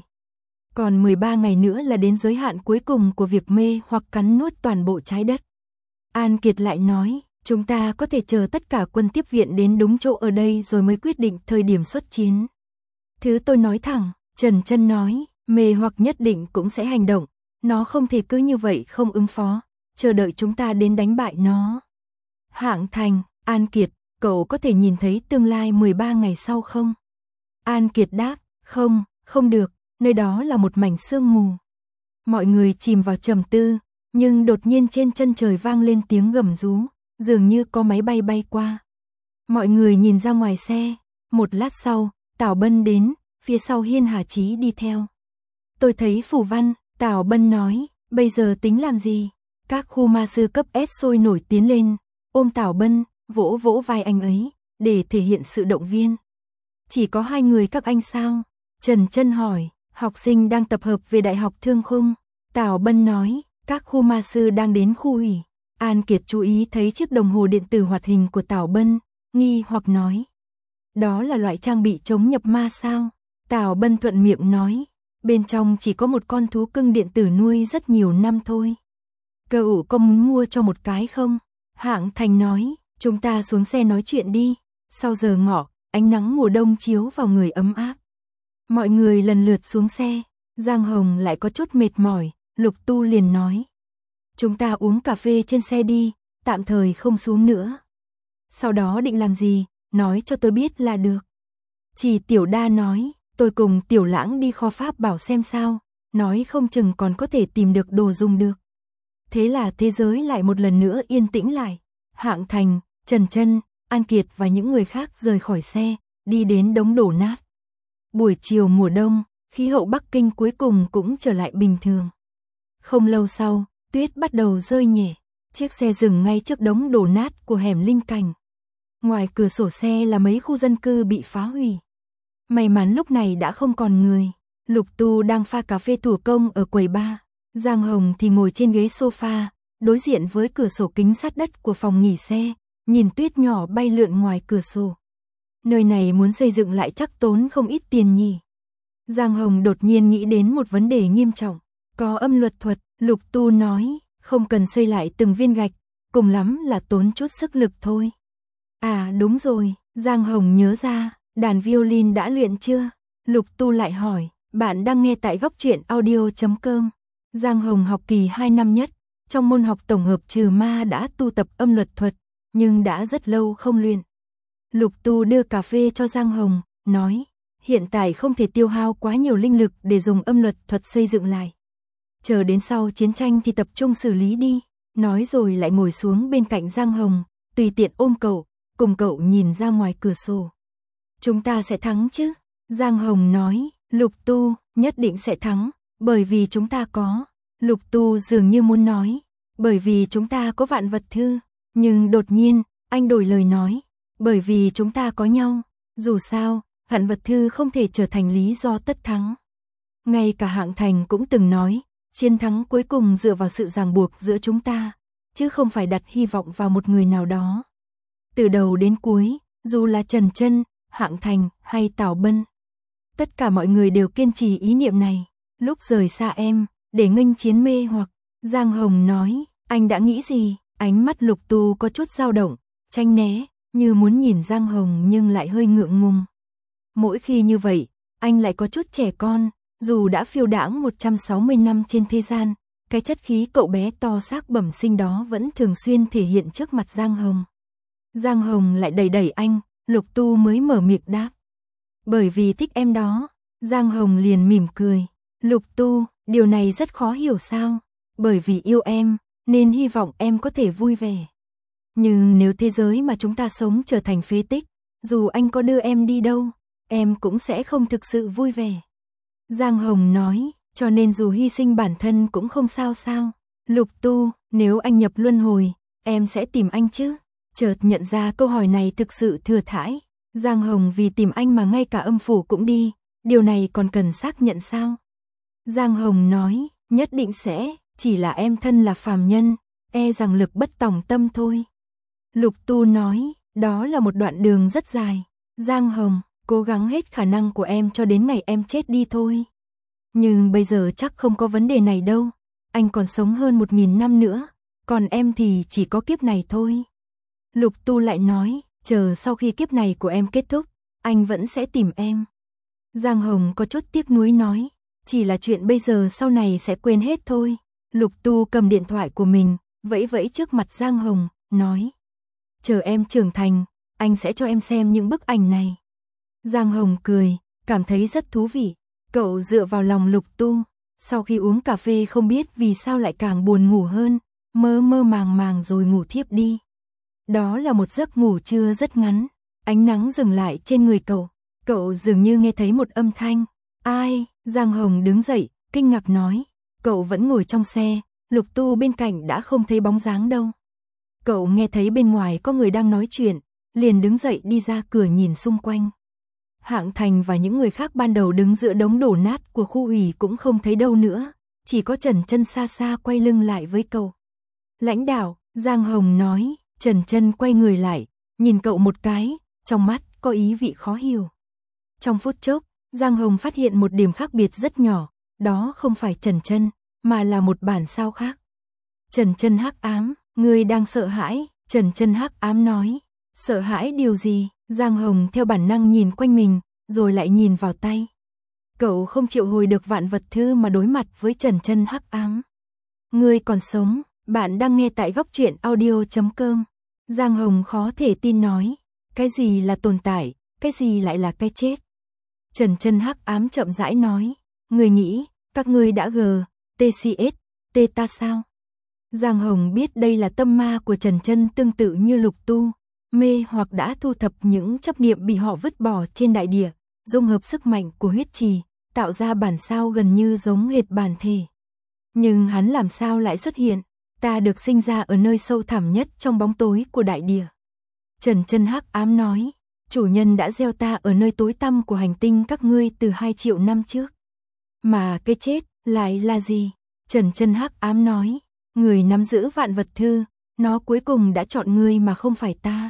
Còn mười ba ngày nữa là đến giới hạn cuối cùng của việc mê hoặc cắn nuốt toàn bộ trái đất. An Kiệt lại nói, chúng ta có thể chờ tất cả quân tiếp viện đến đúng chỗ ở đây rồi mới quyết định thời điểm xuất chiến. Thứ tôi nói thẳng, Trần Chân nói, mê hoặc nhất định cũng sẽ hành động, nó không thể cứ như vậy không ứng phó, chờ đợi chúng ta đến đánh bại nó. Hạng Thành, An Kiệt, cậu có thể nhìn thấy tương lai mười ba ngày sau không? An Kiệt đáp, không, không được, nơi đó là một mảnh sương mù. Mọi người chìm vào trầm tư, nhưng đột nhiên trên chân trời vang lên tiếng gầm rú, dường như có máy bay bay qua. Mọi người nhìn ra ngoài xe, một lát sau, Tào Bân đến, phía sau Hiên Hà Chí đi theo. Tôi thấy phù văn, Tào Bân nói, bây giờ tính làm gì? Các khu ma sư cấp S sôi nổi tiến lên, ôm Tào Bân, vỗ vỗ vai anh ấy, để thể hiện sự động viên. Chỉ có hai người các anh sao? Trần Chân hỏi, học sinh đang tập hợp về Đại học Thương Khung. Tào Bân nói, các khu ma sư đang đến khu ủy. An Kiệt chú ý thấy chiếc đồng hồ điện tử hoạt hình của Tào Bân, nghi hoặc nói. Đó là loại trang bị chống nhập ma sao? Tào Bân thuận miệng nói, bên trong chỉ có một con thú cưng điện tử nuôi rất nhiều năm thôi. Cậu có muốn mua cho một cái không? Hạng Thành nói, chúng ta xuống xe nói chuyện đi. Sau giờ ngọ, ánh nắng mùa đông chiếu vào người ấm áp. Mọi người lần lượt xuống xe, Giang Hồng lại có chút mệt mỏi, Lục Tu liền nói. Chúng ta uống cà phê trên xe đi, tạm thời không xuống nữa. Sau đó định làm gì, nói cho tôi biết là được. Chỉ Tiểu Đa nói, tôi cùng Tiểu Lãng đi kho pháp bảo xem sao, nói không chừng còn có thể tìm được đồ dùng được. Thế là thế giới lại một lần nữa yên tĩnh lại. Hạng Thành, Trần Chân, An Kiệt và những người khác rời khỏi xe, đi đến đống đổ nát. Buổi chiều mùa đông, khí hậu Bắc Kinh cuối cùng cũng trở lại bình thường. Không lâu sau, tuyết bắt đầu rơi nhẹ, chiếc xe dừng ngay trước đống đổ nát của hẻm Linh Cảnh. Ngoài cửa sổ xe là mấy khu dân cư bị phá hủy. May mắn lúc này đã không còn người. Lục Tu đang pha cà phê thủ công ở quầy bar, Giang Hồng thì ngồi trên ghế sofa, đối diện với cửa sổ kính sát đất của phòng nghỉ xe, nhìn tuyết nhỏ bay lượn ngoài cửa sổ. Nơi này muốn xây dựng lại chắc tốn không ít tiền nhỉ. Giang Hồng đột nhiên nghĩ đến một vấn đề nghiêm trọng. Có âm luật thuật, Lục Tu nói, không cần xây lại từng viên gạch, cùng lắm là tốn chút sức lực thôi. À đúng rồi, Giang Hồng nhớ ra, đàn violin đã luyện chưa? Lục Tu lại hỏi, bạn đang nghe tại góc truyện audio chấm com. Giang Hồng học kỳ hai năm nhất, trong môn học tổng hợp trừ ma đã tu tập âm luật thuật, nhưng đã rất lâu không luyện. Lục Tu đưa cà phê cho Giang Hồng, nói, hiện tại không thể tiêu hao quá nhiều linh lực để dùng âm luật thuật xây dựng lại. Chờ đến sau chiến tranh thì tập trung xử lý đi, nói rồi lại ngồi xuống bên cạnh Giang Hồng, tùy tiện ôm cậu, cùng cậu nhìn ra ngoài cửa sổ. Chúng ta sẽ thắng chứ? Giang Hồng nói, Lục Tu, nhất định sẽ thắng, bởi vì chúng ta có. Lục Tu dường như muốn nói, bởi vì chúng ta có vạn vật thư, nhưng đột nhiên, anh đổi lời nói, bởi vì chúng ta có nhau, dù sao, vạn vật thư không thể trở thành lý do tất thắng. Ngay cả Hạng Thành cũng từng nói, chiến thắng cuối cùng dựa vào sự ràng buộc giữa chúng ta, chứ không phải đặt hy vọng vào một người nào đó. Từ đầu đến cuối, dù là Trần Chân, Hạng Thành hay Tào Bân, tất cả mọi người đều kiên trì ý niệm này. Lúc rời xa em, để nghênh chiến mê hoặc, Giang Hồng nói, anh đã nghĩ gì? Ánh mắt Lục Tu có chút dao động, tránh né, như muốn nhìn Giang Hồng nhưng lại hơi ngượng ngùng. Mỗi khi như vậy, anh lại có chút trẻ con, dù đã phiêu đãng một trăm sáu mươi năm trên thế gian, cái chất khí cậu bé to xác bẩm sinh đó vẫn thường xuyên thể hiện trước mặt Giang Hồng. Giang Hồng lại đẩy đẩy anh, Lục Tu mới mở miệng đáp. Bởi vì thích em đó. Giang Hồng liền mỉm cười. Lục Tu, điều này rất khó hiểu sao? Bởi vì yêu em, nên hy vọng em có thể vui vẻ. Nhưng nếu thế giới mà chúng ta sống trở thành phế tích, dù anh có đưa em đi đâu, em cũng sẽ không thực sự vui vẻ. Giang Hồng nói, cho nên dù hy sinh bản thân cũng không sao sao. Lục Tu, nếu anh nhập luân hồi, em sẽ tìm anh chứ? Chợt nhận ra câu hỏi này thực sự thừa thãi. Giang Hồng vì tìm anh mà ngay cả âm phủ cũng đi, điều này còn cần xác nhận sao? Giang Hồng nói, nhất định sẽ, chỉ là em thân là phàm nhân, e rằng lực bất tòng tâm thôi. Lục Tu nói, đó là một đoạn đường rất dài. Giang Hồng, cố gắng hết khả năng của em cho đến ngày em chết đi thôi. Nhưng bây giờ chắc không có vấn đề này đâu. Anh còn sống hơn một nghìn năm nữa, còn em thì chỉ có kiếp này thôi. Lục Tu lại nói, chờ sau khi kiếp này của em kết thúc, anh vẫn sẽ tìm em. Giang Hồng có chút tiếc nuối nói, chỉ là chuyện bây giờ sau này sẽ quên hết thôi. Lục Tu cầm điện thoại của mình, vẫy vẫy trước mặt Giang Hồng, nói, chờ em trưởng thành, anh sẽ cho em xem những bức ảnh này. Giang Hồng cười, cảm thấy rất thú vị. Cậu dựa vào lòng Lục Tu, sau khi uống cà phê không biết vì sao lại càng buồn ngủ hơn, mơ mơ màng màng rồi ngủ thiếp đi. Đó là một giấc ngủ trưa rất ngắn, ánh nắng dừng lại trên người cậu, cậu dường như nghe thấy một âm thanh. Ai? Giang Hồng đứng dậy, kinh ngạc nói, cậu vẫn ngồi trong xe, Lục Tu bên cạnh đã không thấy bóng dáng đâu. Cậu nghe thấy bên ngoài có người đang nói chuyện, liền đứng dậy đi ra cửa nhìn xung quanh. Hạng Thành và những người khác ban đầu đứng giữa đống đổ nát của khu ủy cũng không thấy đâu nữa, chỉ có Trần Chân xa xa quay lưng lại với cậu. Lãnh đạo, Giang Hồng nói. Trần Chân quay người lại, nhìn cậu một cái, trong mắt có ý vị khó hiểu. Trong phút chốc, Giang Hồng phát hiện một điểm khác biệt rất nhỏ, đó không phải Trần Chân, mà là một bản sao khác. Trần Chân hắc ám, ngươi đang sợ hãi? Trần Chân hắc ám nói. Sợ hãi điều gì? Giang Hồng theo bản năng nhìn quanh mình, rồi lại nhìn vào tay. Cậu không chịu hồi được vạn vật thư mà đối mặt với Trần Chân hắc ám. Ngươi còn sống, bạn đang nghe tại góc truyện audio chấm com. Giang Hồng khó thể tin nói, cái gì là tồn tại, cái gì lại là cái chết. Trần Chân hắc ám chậm rãi nói, người nghĩ, các ngươi đã gờ, tê xê ét, tê ta sao? Giang Hồng biết đây là tâm ma của Trần Chân tương tự như Lục Tu, mê hoặc đã thu thập những chấp niệm bị họ vứt bỏ trên đại địa, dung hợp sức mạnh của huyết trì, tạo ra bản sao gần như giống hệt bản thể. Nhưng hắn làm sao lại xuất hiện? Ta được sinh ra ở nơi sâu thẳm nhất trong bóng tối của đại địa. Trần Chân hắc ám nói, chủ nhân đã gieo ta ở nơi tối tăm của hành tinh các ngươi từ hai triệu năm trước. Mà cái chết lại là gì? Trần Chân hắc ám nói, người nắm giữ vạn vật thư, nó cuối cùng đã chọn ngươi mà không phải ta.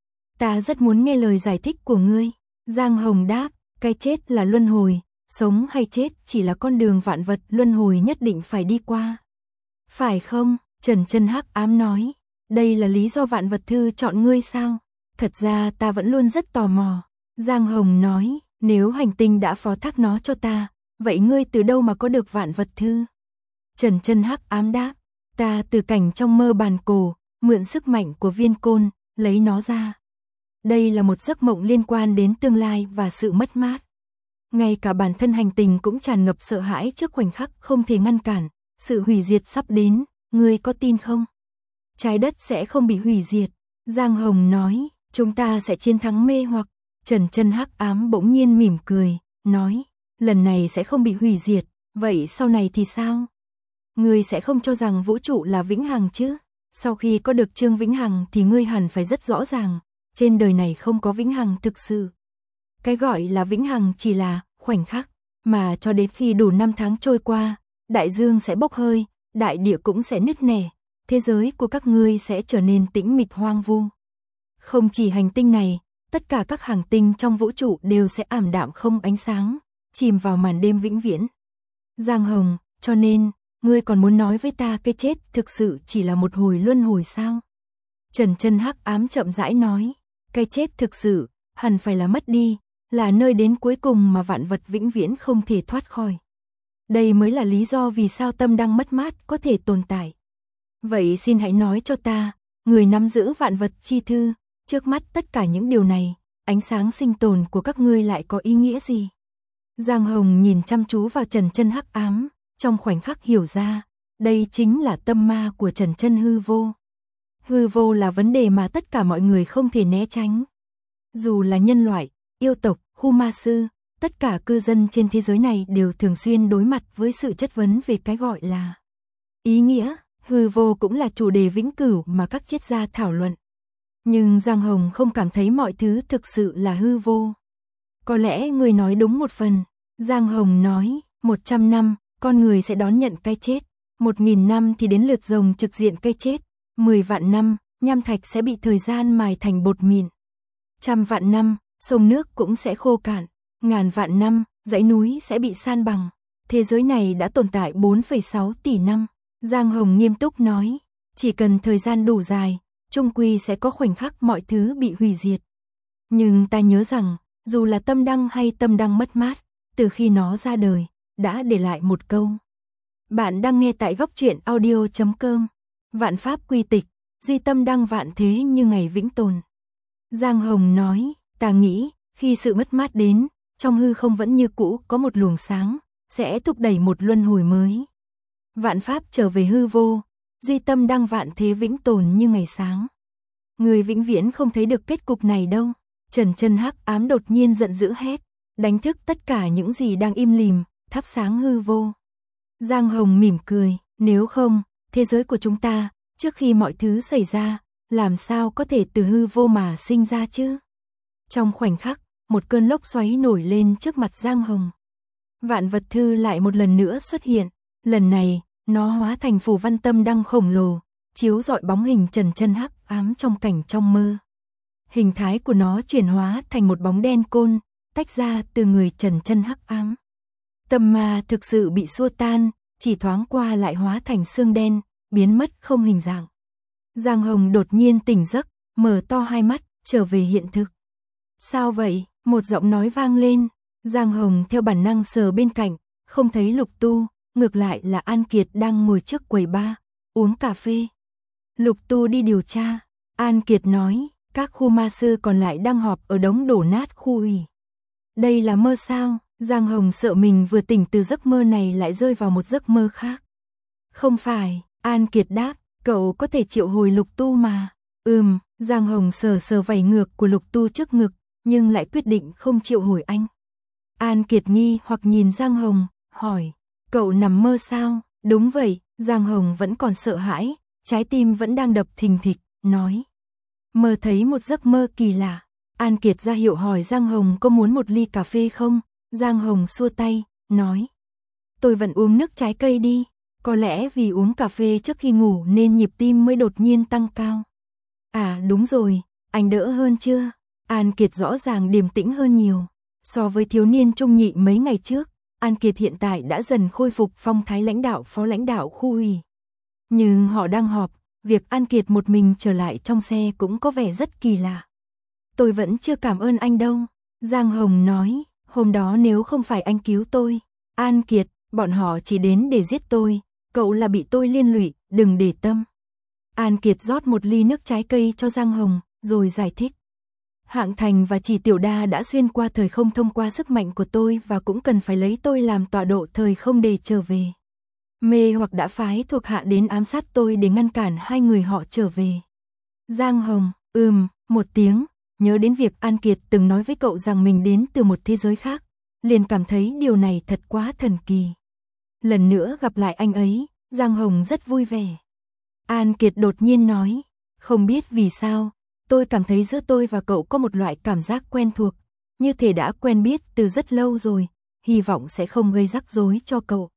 Ta rất muốn nghe lời giải thích của ngươi. Giang Hồng đáp, cái chết là luân hồi, sống hay chết chỉ là con đường vạn vật luân hồi nhất định phải đi qua. Phải không? Trần Chân hắc ám nói, đây là lý do vạn vật thư chọn ngươi sao? Thật ra ta vẫn luôn rất tò mò. Giang Hồng nói, nếu hành tinh đã phó thác nó cho ta, vậy ngươi từ đâu mà có được vạn vật thư? Trần Chân hắc ám đáp, ta từ cảnh trong mơ bàn cổ, mượn sức mạnh của viên côn, lấy nó ra. Đây là một giấc mộng liên quan đến tương lai và sự mất mát. Ngay cả bản thân hành tinh cũng tràn ngập sợ hãi trước khoảnh khắc không thể ngăn cản, sự hủy diệt sắp đến, ngươi có tin không? Trái đất sẽ không bị hủy diệt. Giang Hồng nói, chúng ta sẽ chiến thắng mê hoặc. Trần Chân hắc ám bỗng nhiên mỉm cười, nói, lần này sẽ không bị hủy diệt, vậy sau này thì sao? Ngươi sẽ không cho rằng vũ trụ là vĩnh hằng chứ? Sau khi có được chương vĩnh hằng thì ngươi hẳn phải rất rõ ràng, trên đời này không có vĩnh hằng thực sự. Cái gọi là vĩnh hằng chỉ là khoảnh khắc, mà cho đến khi đủ năm tháng trôi qua, đại dương sẽ bốc hơi, đại địa cũng sẽ nứt nẻ, thế giới của các ngươi sẽ trở nên tĩnh mịch hoang vu. Không chỉ hành tinh này, tất cả các hành tinh trong vũ trụ đều sẽ ảm đạm không ánh sáng, chìm vào màn đêm vĩnh viễn. Giang Hồng, cho nên, ngươi còn muốn nói với ta cái chết thực sự chỉ là một hồi luân hồi sao? Trần Chân hắc ám chậm rãi nói, cái chết thực sự, hẳn phải là mất đi, là nơi đến cuối cùng mà vạn vật vĩnh viễn không thể thoát khỏi. Đây mới là lý do vì sao tâm đang mất mát có thể tồn tại. Vậy xin hãy nói cho ta, người nắm giữ vạn vật chi thư, trước mắt tất cả những điều này, ánh sáng sinh tồn của các ngươi lại có ý nghĩa gì? Giang Hồng nhìn chăm chú vào Trần Chân hắc ám, trong khoảnh khắc hiểu ra, đây chính là tâm ma của Trần Chân hư vô. Hư vô là vấn đề mà tất cả mọi người không thể né tránh. Dù là nhân loại, yêu tộc, khu ma sư, tất cả cư dân trên thế giới này đều thường xuyên đối mặt với sự chất vấn về cái gọi là ý nghĩa. Hư vô cũng là chủ đề vĩnh cửu mà các triết gia thảo luận. Nhưng Giang Hồng không cảm thấy mọi thứ thực sự là hư vô. Có lẽ người nói đúng một phần. Giang Hồng nói, một trăm năm, con người sẽ đón nhận cái chết. Một nghìn năm thì đến lượt rồng trực diện cái chết. Mười vạn năm, nham thạch sẽ bị thời gian mài thành bột mịn. Trăm vạn năm, sông nước cũng sẽ khô cạn. Ngàn vạn năm, dãy núi sẽ bị san bằng. Thế giới này đã tồn tại bốn phẩy sáu tỷ năm. Giang Hồng nghiêm túc nói, chỉ cần thời gian đủ dài, chung quy sẽ có khoảnh khắc mọi thứ bị hủy diệt. Nhưng ta nhớ rằng, dù là tâm đăng hay tâm đăng mất mát, từ khi nó ra đời, đã để lại một câu. Bạn đang nghe tại góc truyện audio chấm com. Vạn pháp quy tịch, duy tâm đăng vạn thế như ngày vĩnh tồn. Giang Hồng nói, ta nghĩ, khi sự mất mát đến, trong hư không vẫn như cũ có một luồng sáng, sẽ thúc đẩy một luân hồi mới. Vạn pháp trở về hư vô, duy tâm đăng vạn thế vĩnh tồn như ngày sáng. Người vĩnh viễn không thấy được kết cục này đâu. Trần Chân hắc ám đột nhiên giận dữ hét, đánh thức tất cả những gì đang im lìm, thắp sáng hư vô. Giang Hồng mỉm cười, nếu không, thế giới của chúng ta, trước khi mọi thứ xảy ra, làm sao có thể từ hư vô mà sinh ra chứ? Trong khoảnh khắc, một cơn lốc xoáy nổi lên trước mặt Giang Hồng. Vạn vật thư lại một lần nữa xuất hiện, lần này, nó hóa thành phù văn tâm đăng khổng lồ, chiếu rọi bóng hình Trần Chân hắc ám trong cảnh trong mơ. Hình thái của nó chuyển hóa thành một bóng đen côn, tách ra từ người Trần Chân hắc ám. Tâm ma thực sự bị xua tan, chỉ thoáng qua lại hóa thành xương đen, biến mất không hình dạng. Giang Hồng đột nhiên tỉnh giấc, mở to hai mắt, trở về hiện thực. Sao vậy? Một giọng nói vang lên. Giang Hồng theo bản năng sờ bên cạnh, không thấy Lục Tu, ngược lại là An Kiệt đang ngồi trước quầy bar, uống cà phê. Lục Tu đi điều tra. An Kiệt nói, các khu ma sư còn lại đang họp ở đống đổ nát khu ủy. Đây là mơ sao? Giang Hồng sợ mình vừa tỉnh từ giấc mơ này lại rơi vào một giấc mơ khác. Không phải, An Kiệt đáp, cậu có thể triệu hồi Lục Tu mà. Ừm, Giang Hồng sờ sờ vảy ngược của Lục Tu trước ngực, nhưng lại quyết định không triệu hồi anh. An Kiệt nghi hoặc nhìn Giang Hồng, hỏi, cậu nằm mơ sao? Đúng vậy, Giang Hồng vẫn còn sợ hãi, trái tim vẫn đang đập thình thịch, nói. Mơ thấy một giấc mơ kỳ lạ. An Kiệt ra hiệu hỏi Giang Hồng có muốn một ly cà phê không? Giang Hồng xua tay, nói. Tôi vẫn uống nước trái cây đi, có lẽ vì uống cà phê trước khi ngủ nên nhịp tim mới đột nhiên tăng cao. À đúng rồi, anh đỡ hơn chưa? An Kiệt rõ ràng điềm tĩnh hơn nhiều. So với thiếu niên trung nhị mấy ngày trước, An Kiệt hiện tại đã dần khôi phục phong thái lãnh đạo phó lãnh đạo khu ủy. Nhưng họ đang họp, việc An Kiệt một mình trở lại trong xe cũng có vẻ rất kỳ lạ. Tôi vẫn chưa cảm ơn anh đâu. Giang Hồng nói, hôm đó nếu không phải anh cứu tôi, An Kiệt, bọn họ chỉ đến để giết tôi, cậu là bị tôi liên lụy, đừng để tâm. An Kiệt rót một ly nước trái cây cho Giang Hồng, rồi giải thích. Hạng Thành và Chỉ Tiểu Đa đã xuyên qua thời không thông qua sức mạnh của tôi và cũng cần phải lấy tôi làm tọa độ thời không để trở về. Mê hoặc đã phái thuộc hạ đến ám sát tôi để ngăn cản hai người họ trở về. Giang Hồng, ừm, một tiếng, nhớ đến việc An Kiệt từng nói với cậu rằng mình đến từ một thế giới khác, liền cảm thấy điều này thật quá thần kỳ. Lần nữa gặp lại anh ấy, Giang Hồng rất vui vẻ. An Kiệt đột nhiên nói, không biết vì sao, tôi cảm thấy giữa tôi và cậu có một loại cảm giác quen thuộc, như thể đã quen biết từ rất lâu rồi, hy vọng sẽ không gây rắc rối cho cậu.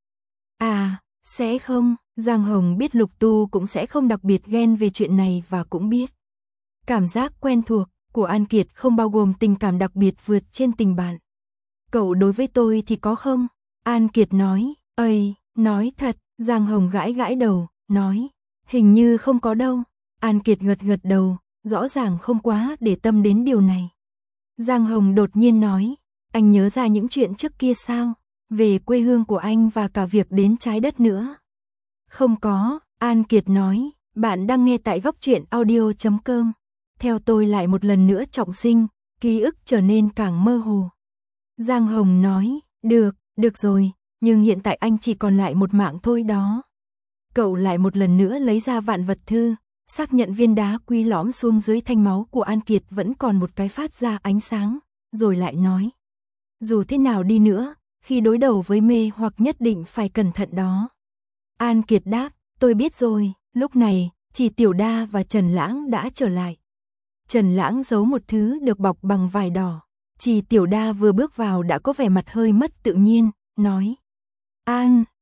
À, sẽ không, Giang Hồng biết Lục Tu cũng sẽ không đặc biệt ghen về chuyện này và cũng biết. Cảm giác quen thuộc của An Kiệt không bao gồm tình cảm đặc biệt vượt trên tình bạn. Cậu đối với tôi thì có không? An Kiệt nói, ây, nói thật, Giang Hồng gãi gãi đầu, nói, hình như không có đâu. An Kiệt gật gật đầu, rõ ràng không quá để tâm đến điều này. Giang Hồng đột nhiên nói, anh nhớ ra những chuyện trước kia sao? Về quê hương của anh và cả việc đến trái đất nữa. Không có, An Kiệt nói, bạn đang nghe tại góc truyện audio chấm com. Theo tôi lại một lần nữa trọng sinh, ký ức trở nên càng mơ hồ. Giang Hồng nói, được, được rồi, nhưng hiện tại anh chỉ còn lại một mạng thôi đó. Cậu lại một lần nữa lấy ra vạn vật thư, xác nhận viên đá quý lõm xuống dưới thanh máu của An Kiệt vẫn còn một cái phát ra ánh sáng, rồi lại nói. Dù thế nào đi nữa, khi đối đầu với mê hoặc nhất định phải cẩn thận đó. An Kiệt đáp, tôi biết rồi, lúc này, Chỉ Tiểu Đa và Trần Lãng đã trở lại. Trần Lãng giấu một thứ được bọc bằng vải đỏ. Chỉ Tiểu Đa vừa bước vào đã có vẻ mặt hơi mất tự nhiên, nói. An,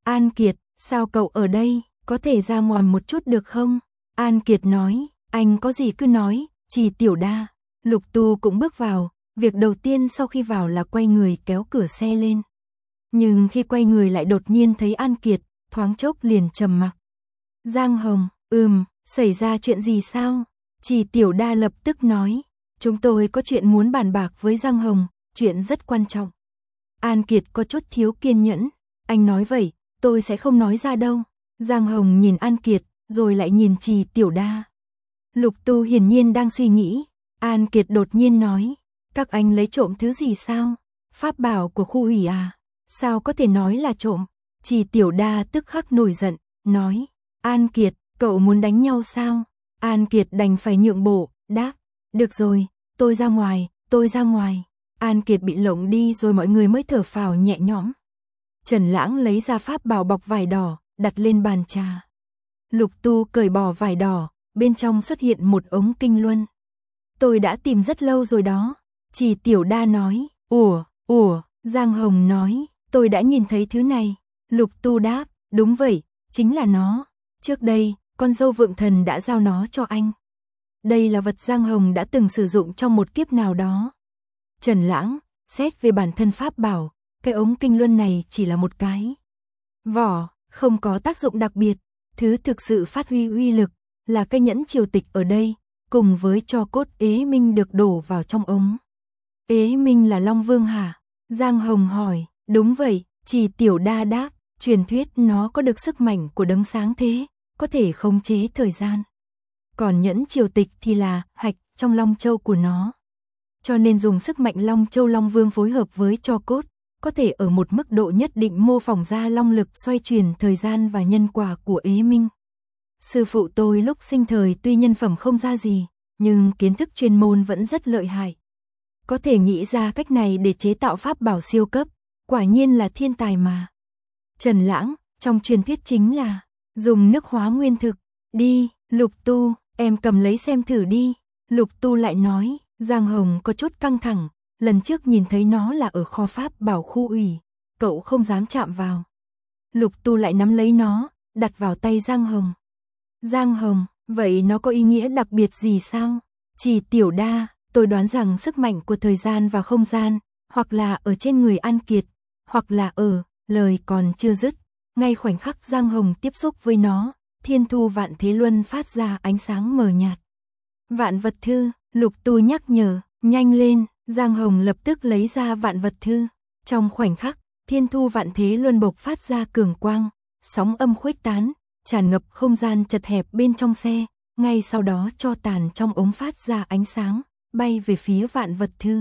An Kiệt, sao cậu ở đây, có thể ra ngoài một chút được không? An Kiệt nói, anh có gì cứ nói, Trì Tiểu Đa. Lục Tu cũng bước vào, việc đầu tiên sau khi vào là quay người kéo cửa xe lên. Nhưng khi quay người lại đột nhiên thấy An Kiệt, thoáng chốc liền trầm mặc. Giang Hồng, ừm, xảy ra chuyện gì sao? Trì Tiểu Đa lập tức nói, chúng tôi có chuyện muốn bàn bạc với Giang Hồng, chuyện rất quan trọng. An Kiệt có chút thiếu kiên nhẫn, anh nói vậy, tôi sẽ không nói ra đâu. Giang Hồng nhìn An Kiệt, rồi lại nhìn Trì Tiểu Đa. Lục Tu hiển nhiên đang suy nghĩ, An Kiệt đột nhiên nói, các anh lấy trộm thứ gì sao? Pháp bảo của khu ủy à? Sao có thể nói là trộm? Trì Tiểu Đa tức khắc nổi giận, nói, An Kiệt, cậu muốn đánh nhau sao? An Kiệt đành phải nhượng bộ, đáp, được rồi, tôi ra ngoài, tôi ra ngoài. An Kiệt bị lộng đi rồi mọi người mới thở phào nhẹ nhõm. Trần Lãng lấy ra pháp bảo bọc vải đỏ, đặt lên bàn trà. Lục Tu cởi bỏ vải đỏ, bên trong xuất hiện một ống kinh luân. Tôi đã tìm rất lâu rồi đó. Trì Tiểu Đa nói, ủa, ủa, Giang Hồng nói, tôi đã nhìn thấy thứ này. Lục Tu đáp, đúng vậy, chính là nó. Trước đây, con dâu Vượng Thần đã giao nó cho anh. Đây là vật Giang Hồng đã từng sử dụng trong một kiếp nào đó. Trần Lãng, xét về bản thân pháp bảo, cái ống kinh luân này chỉ là một cái vỏ, không có tác dụng đặc biệt. Thứ thực sự phát huy uy lực là cái nhẫn triều tịch ở đây, cùng với tro cốt Ế Minh được đổ vào trong ống. Ế Minh là Long Vương hả? Giang Hồng hỏi, đúng vậy, Trì Tiểu Đa đáp, truyền thuyết nó có được sức mạnh của đấng sáng thế, có thể khống chế thời gian. Còn nhẫn triều tịch thì là hạch trong Long Châu của nó. Cho nên dùng sức mạnh Long Châu Long Vương phối hợp với tro cốt, có thể ở một mức độ nhất định mô phỏng ra long lực xoay chuyển thời gian và nhân quả của Ế Minh. Sư phụ tôi lúc sinh thời tuy nhân phẩm không ra gì, nhưng kiến thức chuyên môn vẫn rất lợi hại. Có thể nghĩ ra cách này để chế tạo pháp bảo siêu cấp, quả nhiên là thiên tài mà. Trần Lãng, trong truyền thuyết chính là dùng nước hóa nguyên thực. Đi, Lục Tu, em cầm lấy xem thử đi. Lục Tu lại nói, Giang Hồng có chút căng thẳng, lần trước nhìn thấy nó là ở kho pháp bảo khu ủy, cậu không dám chạm vào. Lục Tu lại nắm lấy nó, đặt vào tay Giang Hồng. Giang Hồng, vậy nó có ý nghĩa đặc biệt gì sao? Trì Tiểu Đa, tôi đoán rằng sức mạnh của thời gian và không gian, hoặc là ở trên người An Kiệt, hoặc là ở, lời còn chưa dứt. Ngay khoảnh khắc Giang Hồng tiếp xúc với nó, thiên thu vạn thế luân phát ra ánh sáng mờ nhạt. Vạn vật thư, Lục Tu nhắc nhở, nhanh lên, Giang Hồng lập tức lấy ra vạn vật thư. Trong khoảnh khắc, thiên thu vạn thế luân bộc phát ra cường quang, sóng âm khuếch tán, tràn ngập không gian chật hẹp bên trong xe, ngay sau đó cho tàn trong ống phát ra ánh sáng, bay về phía vạn vật thư.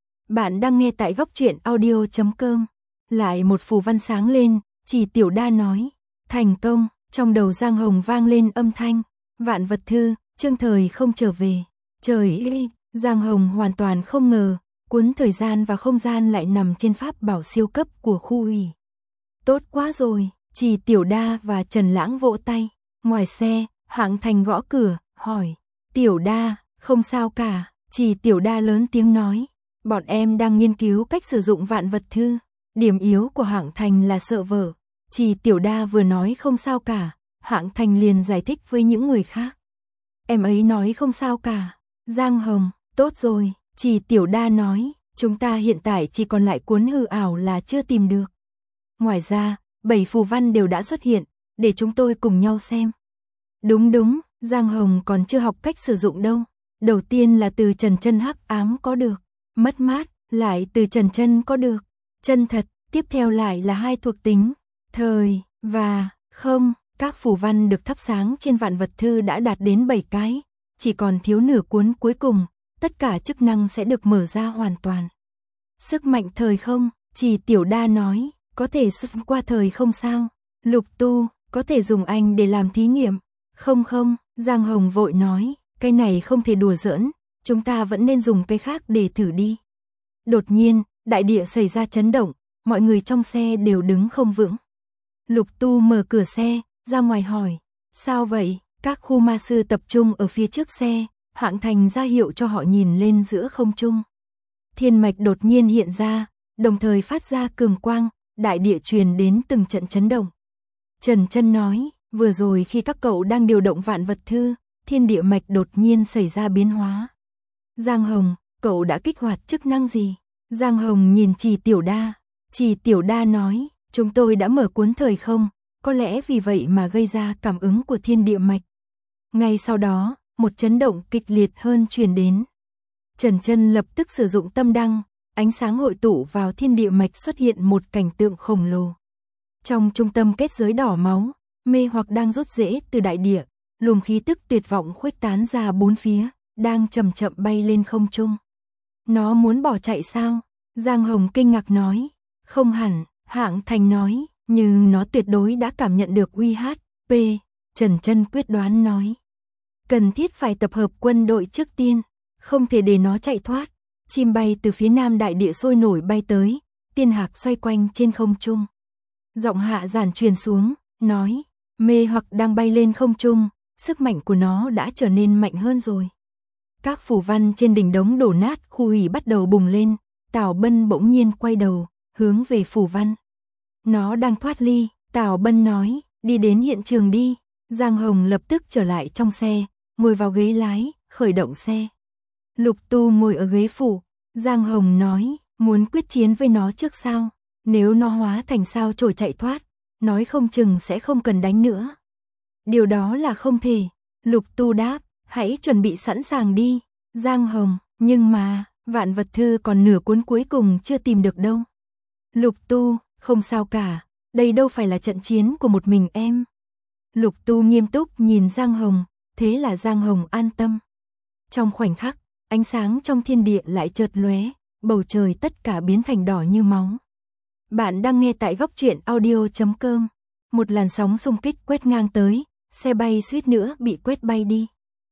Bạn đang nghe tại góc truyện audio chấm com. Lại một phù văn sáng lên, Trì Tiểu Đa nói, thành công, trong đầu Giang Hồng vang lên âm thanh, vạn vật thư, Trương Thời không trở về. Trời ơi, Giang Hồng hoàn toàn không ngờ, cuốn thời gian và không gian lại nằm trên pháp bảo siêu cấp của khu ủy. Tốt quá rồi, Trì Tiểu Đa và Trần Lãng vỗ tay. Ngoài xe, Hạng Thành gõ cửa, hỏi, Tiểu Đa, không sao cả. Trì Tiểu Đa lớn tiếng nói, bọn em đang nghiên cứu cách sử dụng vạn vật thư. Điểm yếu của Hạng Thành là sợ vợ. Trì Tiểu Đa vừa nói không sao cả, Hạng Thành liền giải thích với những người khác. Em ấy nói không sao cả. Giang Hồng, tốt rồi, Trì Tiểu Đa nói, chúng ta hiện tại chỉ còn lại cuốn hư ảo là chưa tìm được. Ngoài ra, bảy phù văn đều đã xuất hiện, để chúng tôi cùng nhau xem. Đúng đúng, Giang Hồng còn chưa học cách sử dụng đâu. Đầu tiên là từ trần chân hắc ám có được, mất mát, lại từ trần chân có được, chân thật, tiếp theo lại là hai thuộc tính, thời, và, không. Các phù văn được thắp sáng trên vạn vật thư đã đạt đến bảy cái, chỉ còn thiếu nửa cuốn cuối cùng, tất cả chức năng sẽ được mở ra hoàn toàn. Sức mạnh thời không, Trì Tiểu Đa nói, có thể xuất qua thời không sao? Lục Tu, có thể dùng anh để làm thí nghiệm. Không không, Giang Hồng vội nói, cái này không thể đùa giỡn, chúng ta vẫn nên dùng cái khác để thử đi. Đột nhiên, đại địa xảy ra chấn động, mọi người trong xe đều đứng không vững. Lục Tu mở cửa xe, ra ngoài hỏi, sao vậy? Các khu ma sư tập trung ở phía trước xe, Hạng Thành ra hiệu cho họ nhìn lên giữa không trung. Thiên mạch đột nhiên hiện ra, đồng thời phát ra cường quang, đại địa truyền đến từng trận chấn động. Trần Chân nói, vừa rồi khi các cậu đang điều động vạn vật thư, thiên địa mạch đột nhiên xảy ra biến hóa. Giang Hồng, cậu đã kích hoạt chức năng gì? Giang Hồng nhìn Trì Tiểu Đa. Trì Tiểu Đa nói, chúng tôi đã mở cuốn thời không, có lẽ vì vậy mà gây ra cảm ứng của thiên địa mạch. Ngay sau đó, một chấn động kịch liệt hơn truyền đến. Trần Chân lập tức sử dụng tâm đăng, ánh sáng hội tụ vào thiên địa mạch xuất hiện một cảnh tượng khổng lồ. Trong trung tâm kết giới đỏ máu, mê hoặc đang rút rễ từ đại địa, luồng khí tức tuyệt vọng khuếch tán ra bốn phía, đang chậm chậm bay lên không trung. Nó muốn bỏ chạy sao? Giang Hồng kinh ngạc nói. Không hẳn, Hạng Thành nói, nhưng nó tuyệt đối đã cảm nhận được uy hiếp. Trần Chân quyết đoán nói. Cần thiết phải tập hợp quân đội trước tiên, không thể để nó chạy thoát. Chim bay từ phía nam đại địa sôi nổi bay tới, tiên hạc xoay quanh trên không trung. Giọng Hạ Giản truyền xuống, nói, mê hoặc đang bay lên không trung, sức mạnh của nó đã trở nên mạnh hơn rồi. Các phù văn trên đỉnh đống đổ nát khu hủy bắt đầu bùng lên, Tào Bân bỗng nhiên quay đầu, hướng về phù văn. Nó đang thoát ly, Tào Bân nói, đi đến hiện trường đi. Giang Hồng lập tức trở lại trong xe, ngồi vào ghế lái, khởi động xe. Lục Tu ngồi ở ghế phụ, Giang Hồng nói, muốn quyết chiến với nó trước sao? Nếu nó hóa thành sao chổi chạy thoát, nói không chừng sẽ không cần đánh nữa. Điều đó là không thể. Lục Tu đáp, hãy chuẩn bị sẵn sàng đi. Giang Hồng, nhưng mà, vạn vật thư còn nửa cuốn cuối cùng chưa tìm được đâu. Lục Tu, không sao cả, đây đâu phải là trận chiến của một mình em. Lục Tu nghiêm túc nhìn Giang Hồng, thế là Giang Hồng an tâm. Trong khoảnh khắc, ánh sáng trong thiên địa lại chợt lóe, bầu trời tất cả biến thành đỏ như máu. Bạn đang nghe tại góc truyện audio chấm com. Một làn sóng xung kích quét ngang tới, xe bay suýt nữa bị quét bay đi.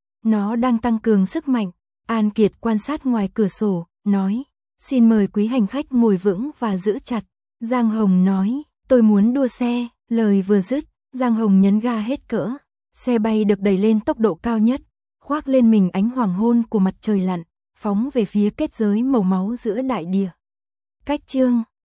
Nó đang tăng cường sức mạnh. An Kiệt quan sát ngoài cửa sổ, nói, xin mời quý hành khách ngồi vững và giữ chặt. Giang Hồng nói, tôi muốn đua xe. Lời vừa dứt, Giang Hồng nhấn ga hết cỡ. Xe bay được đẩy lên tốc độ cao nhất, khoác lên mình ánh hoàng hôn của mặt trời lặn, phóng về phía kết giới màu máu giữa đại địa. Cách chương